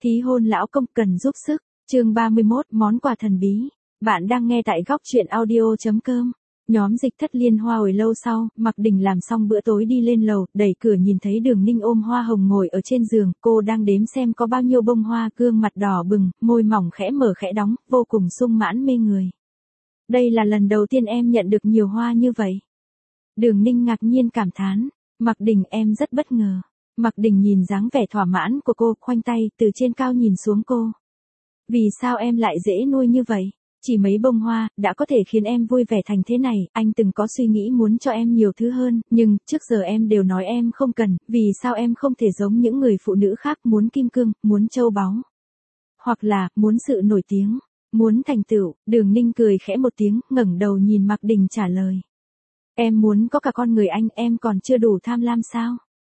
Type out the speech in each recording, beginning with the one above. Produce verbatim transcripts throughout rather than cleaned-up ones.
Ký hôn lão công cần giúp sức. Chương ba mươi mốt, món quà thần bí. Bạn đang nghe tại góc truyện audio chấm com. Nhóm Dịch Thất liên hoa hồi lâu sau, Mạc Đình làm xong bữa tối đi lên lầu, đẩy cửa nhìn thấy Đường Ninh ôm hoa hồng ngồi ở trên giường, cô đang đếm xem có bao nhiêu bông hoa, gương mặt đỏ bừng, môi mỏng khẽ mở khẽ đóng, vô cùng sung mãn mê người. Đây là lần đầu tiên em nhận được nhiều hoa như vậy. Đường Ninh ngạc nhiên cảm thán, Mạc Đình em rất bất ngờ. Mạc Đình nhìn dáng vẻ thỏa mãn của cô, khoanh tay, từ trên cao nhìn xuống cô. Vì sao em lại dễ nuôi như vậy? Chỉ mấy bông hoa, đã có thể khiến em vui vẻ thành thế này, anh từng có suy nghĩ muốn cho em nhiều thứ hơn, nhưng, trước giờ em đều nói em không cần, vì sao em không thể giống những người phụ nữ khác muốn kim cương, muốn châu báu? Hoặc là, muốn sự nổi tiếng, muốn thành tựu. Đường Ninh cười khẽ một tiếng, ngẩng đầu nhìn Mạc Đình trả lời. Em muốn có cả con người anh, em còn chưa đủ tham lam sao?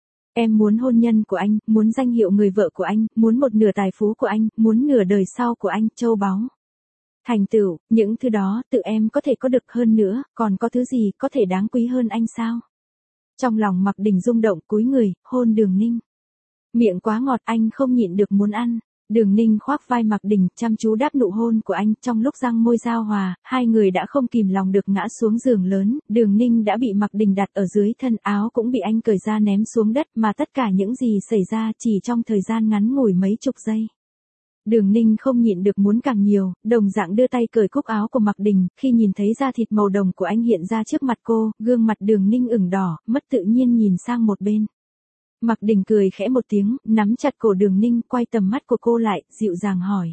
Em muốn hôn nhân của anh, muốn danh hiệu người vợ của anh, muốn một nửa tài phú của anh, muốn nửa đời sau của anh, châu báu. Thành tựu, những thứ đó, tự em có thể có được hơn nữa, còn có thứ gì có thể đáng quý hơn anh sao? Trong lòng Mạc Đình rung động, cúi người, hôn Đường Ninh. Miệng quá ngọt, anh không nhịn được muốn ăn. Đường Ninh khoác vai Mạc Đình, chăm chú đáp nụ hôn của anh, trong lúc răng môi giao hòa, hai người đã không kìm lòng được ngã xuống giường lớn, Đường Ninh đã bị Mạc Đình đặt ở dưới thân, áo cũng bị anh cởi ra ném xuống đất, mà tất cả những gì xảy ra chỉ trong thời gian ngắn ngủi mấy chục giây. Đường Ninh không nhịn được muốn càng nhiều, đồng dạng đưa tay cởi cúc áo của Mạc Đình, khi nhìn thấy da thịt màu đồng của anh hiện ra trước mặt cô, gương mặt Đường Ninh ửng đỏ, mất tự nhiên nhìn sang một bên. Mạc Đình cười khẽ một tiếng, nắm chặt cổ Đường Ninh, quay tầm mắt của cô lại, dịu dàng hỏi.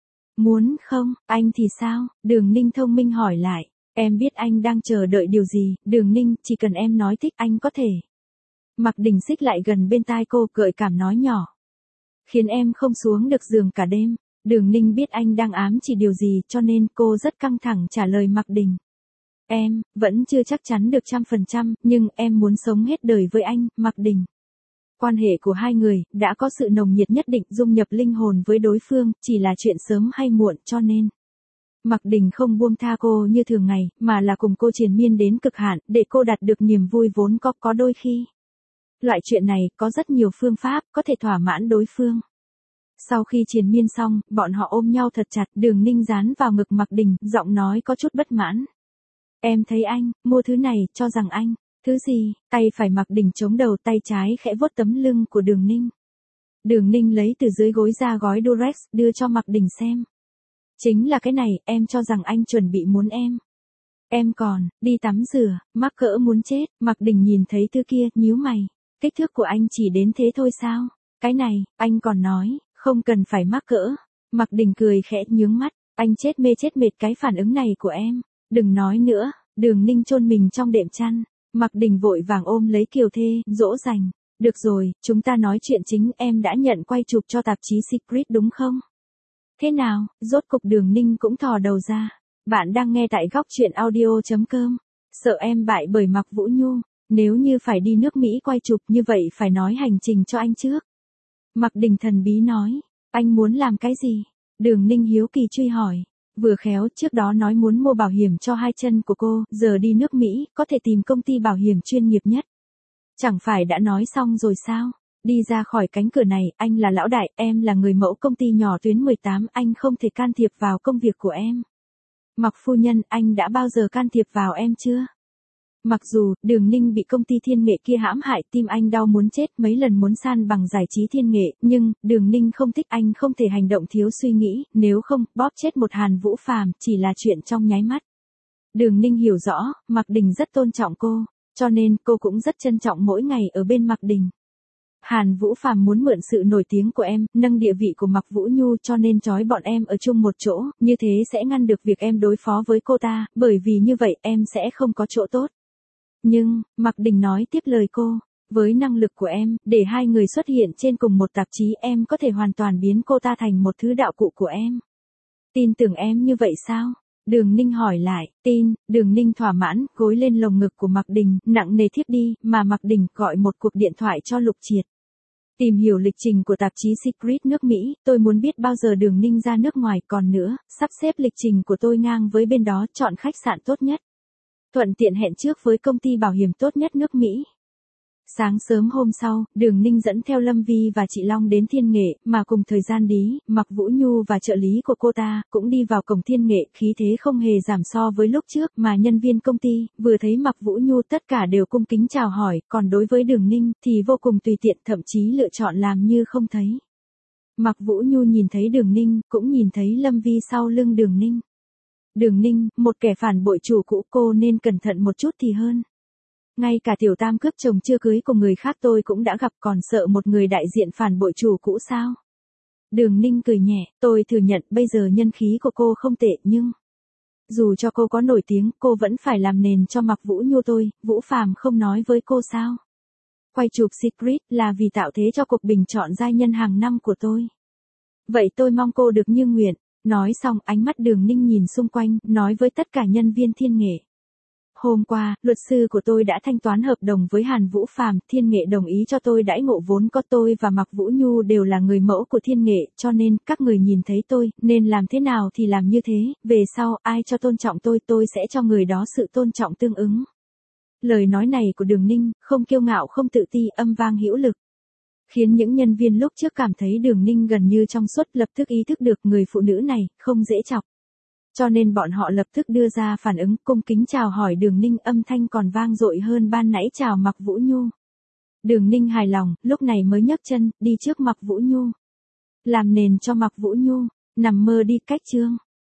Muốn không, anh thì sao? Đường Ninh thông minh hỏi lại. Em biết anh đang chờ đợi điều gì, Đường Ninh, chỉ cần em nói thích anh có thể. Mạc Đình xích lại gần bên tai cô, gợi cảm nói nhỏ. Khiến em không xuống được giường cả đêm. Đường Ninh biết anh đang ám chỉ điều gì, cho nên cô rất căng thẳng trả lời Mạc Đình. Em, vẫn chưa chắc chắn được trăm phần trăm, nhưng em muốn sống hết đời với anh, Mạc Đình. Quan hệ của hai người, đã có sự nồng nhiệt nhất định, dung nhập linh hồn với đối phương, chỉ là chuyện sớm hay muộn, cho nên. Mạc Đình không buông tha cô như thường ngày, mà là cùng cô triền miên đến cực hạn, để cô đạt được niềm vui vốn có, có đôi khi. Loại chuyện này, có rất nhiều phương pháp, có thể thỏa mãn đối phương. Sau khi triền miên xong, bọn họ ôm nhau thật chặt, Đường Ninh dán vào ngực Mạc Đình, giọng nói có chút bất mãn. Em thấy anh, mua thứ này, cho rằng anh. Thứ gì? Tay phải Mạc Đình chống đầu, tay trái khẽ vuốt tấm lưng của Đường Ninh. Đường Ninh lấy từ dưới gối ra gói Durex, đưa cho Mạc Đình xem. Chính là cái này, em cho rằng anh chuẩn bị muốn em. Em còn, đi tắm rửa, mắc cỡ muốn chết. Mạc Đình nhìn thấy thứ kia, nhíu mày. Kích thước của anh chỉ đến thế thôi sao? Cái này, anh còn nói, không cần phải mắc cỡ. Mạc Đình cười khẽ nhướng mắt, anh chết mê chết mệt cái phản ứng này của em. Đừng nói nữa. Đường Ninh chôn mình trong đệm chăn. Mạc Đình vội vàng ôm lấy Kiều Thê, dỗ dành. Được rồi, chúng ta nói chuyện chính, em đã nhận quay chụp cho tạp chí Secret đúng không? Thế nào, rốt cục Đường Ninh cũng thò đầu ra. Bạn đang nghe tại góc truyện audio chấm com. Sợ em bại bởi Mạc Vũ Nhu. Nếu như phải đi nước Mỹ quay chụp như vậy phải nói hành trình cho anh trước. Mạc Đình thần bí nói, anh muốn làm cái gì? Đường Ninh hiếu kỳ truy hỏi. Vừa khéo, trước đó nói muốn mua bảo hiểm cho hai chân của cô, giờ đi nước Mỹ, có thể tìm công ty bảo hiểm chuyên nghiệp nhất. Chẳng phải đã nói xong rồi sao? Đi ra khỏi cánh cửa này, anh là lão đại, em là người mẫu công ty nhỏ tuyến mười tám, anh không thể can thiệp vào công việc của em. Mạc phu nhân, anh đã bao giờ can thiệp vào em chưa? Mặc dù, Đường Ninh bị công ty Thiên Nghệ kia hãm hại, tim anh đau muốn chết, mấy lần muốn san bằng giải trí Thiên Nghệ, nhưng, Đường Ninh không thích, anh không thể hành động thiếu suy nghĩ, nếu không, bóp chết một Hàn Vũ Phàm, chỉ là chuyện trong nháy mắt. Đường Ninh hiểu rõ, Mạc Đình rất tôn trọng cô, cho nên, cô cũng rất trân trọng mỗi ngày ở bên Mạc Đình. Hàn Vũ Phàm muốn mượn sự nổi tiếng của em, nâng địa vị của Mạc Vũ Nhu, cho nên trói bọn em ở chung một chỗ, như thế sẽ ngăn được việc em đối phó với cô ta, bởi vì như vậy em sẽ không có chỗ tốt. Nhưng, Mạc Đình nói tiếp lời cô, với năng lực của em, để hai người xuất hiện trên cùng một tạp chí em có thể hoàn toàn biến cô ta thành một thứ đạo cụ của em. Tin tưởng em như vậy sao? Đường Ninh hỏi lại, tin. Đường Ninh thỏa mãn, gối lên lồng ngực của Mạc Đình, nặng nề thiếp đi, mà Mạc Đình gọi một cuộc điện thoại cho Lục Triệt. Tìm hiểu lịch trình của tạp chí Secret nước Mỹ, tôi muốn biết bao giờ Đường Ninh ra nước ngoài, còn nữa, sắp xếp lịch trình của tôi ngang với bên đó, chọn khách sạn tốt nhất. Thuận tiện hẹn trước với công ty bảo hiểm tốt nhất nước Mỹ. Sáng sớm hôm sau, Đường Ninh dẫn theo Lâm Vi và chị Long đến Thiên Nghệ, mà cùng thời gian Lý, Mạc Vũ Nhu và trợ lý của cô ta, cũng đi vào cổng Thiên Nghệ, khí thế không hề giảm so với lúc trước, mà nhân viên công ty, vừa thấy Mạc Vũ Nhu tất cả đều cung kính chào hỏi, còn đối với Đường Ninh, thì vô cùng tùy tiện, thậm chí lựa chọn làm như không thấy. Mạc Vũ Nhu nhìn thấy Đường Ninh, cũng nhìn thấy Lâm Vi sau lưng Đường Ninh. Đường Ninh, một kẻ phản bội chủ cũ, cô nên cẩn thận một chút thì hơn. Ngay cả tiểu tam cướp chồng chưa cưới của người khác tôi cũng đã gặp, còn sợ một người đại diện phản bội chủ cũ sao? Đường Ninh cười nhẹ, tôi thừa nhận bây giờ nhân khí của cô không tệ nhưng... Dù cho cô có nổi tiếng, cô vẫn phải làm nền cho Mạc Vũ Nhu tôi, Vũ Phàm không nói với cô sao? Quay chụp Secret là vì tạo thế cho cuộc bình chọn giai nhân hàng năm của tôi. Vậy tôi mong cô được như nguyện. Nói xong ánh mắt Đường Ninh nhìn xung quanh, nói với tất cả nhân viên Thiên Nghệ. Hôm qua, luật sư của tôi đã thanh toán hợp đồng với Hàn Vũ Phàm, Thiên Nghệ đồng ý cho tôi đãi ngộ vốn có, tôi và Mạc Vũ Nhu đều là người mẫu của Thiên Nghệ, cho nên, các người nhìn thấy tôi, nên làm thế nào thì làm như thế, về sau, ai cho tôn trọng tôi, tôi sẽ cho người đó sự tôn trọng tương ứng. Lời nói này của Đường Ninh, không kiêu ngạo không tự ti, âm vang hữu lực. Khiến những nhân viên lúc trước cảm thấy Đường Ninh gần như trong suốt, lập tức ý thức được người phụ nữ này, không dễ chọc. Cho nên bọn họ lập tức đưa ra phản ứng, cung kính chào hỏi Đường Ninh, âm thanh còn vang dội hơn ban nãy chào Mạc Vũ Nhu. Đường Ninh hài lòng, lúc này mới nhấc chân, đi trước Mạc Vũ Nhu. Làm nền cho Mạc Vũ Nhu, nằm mơ đi cách chương.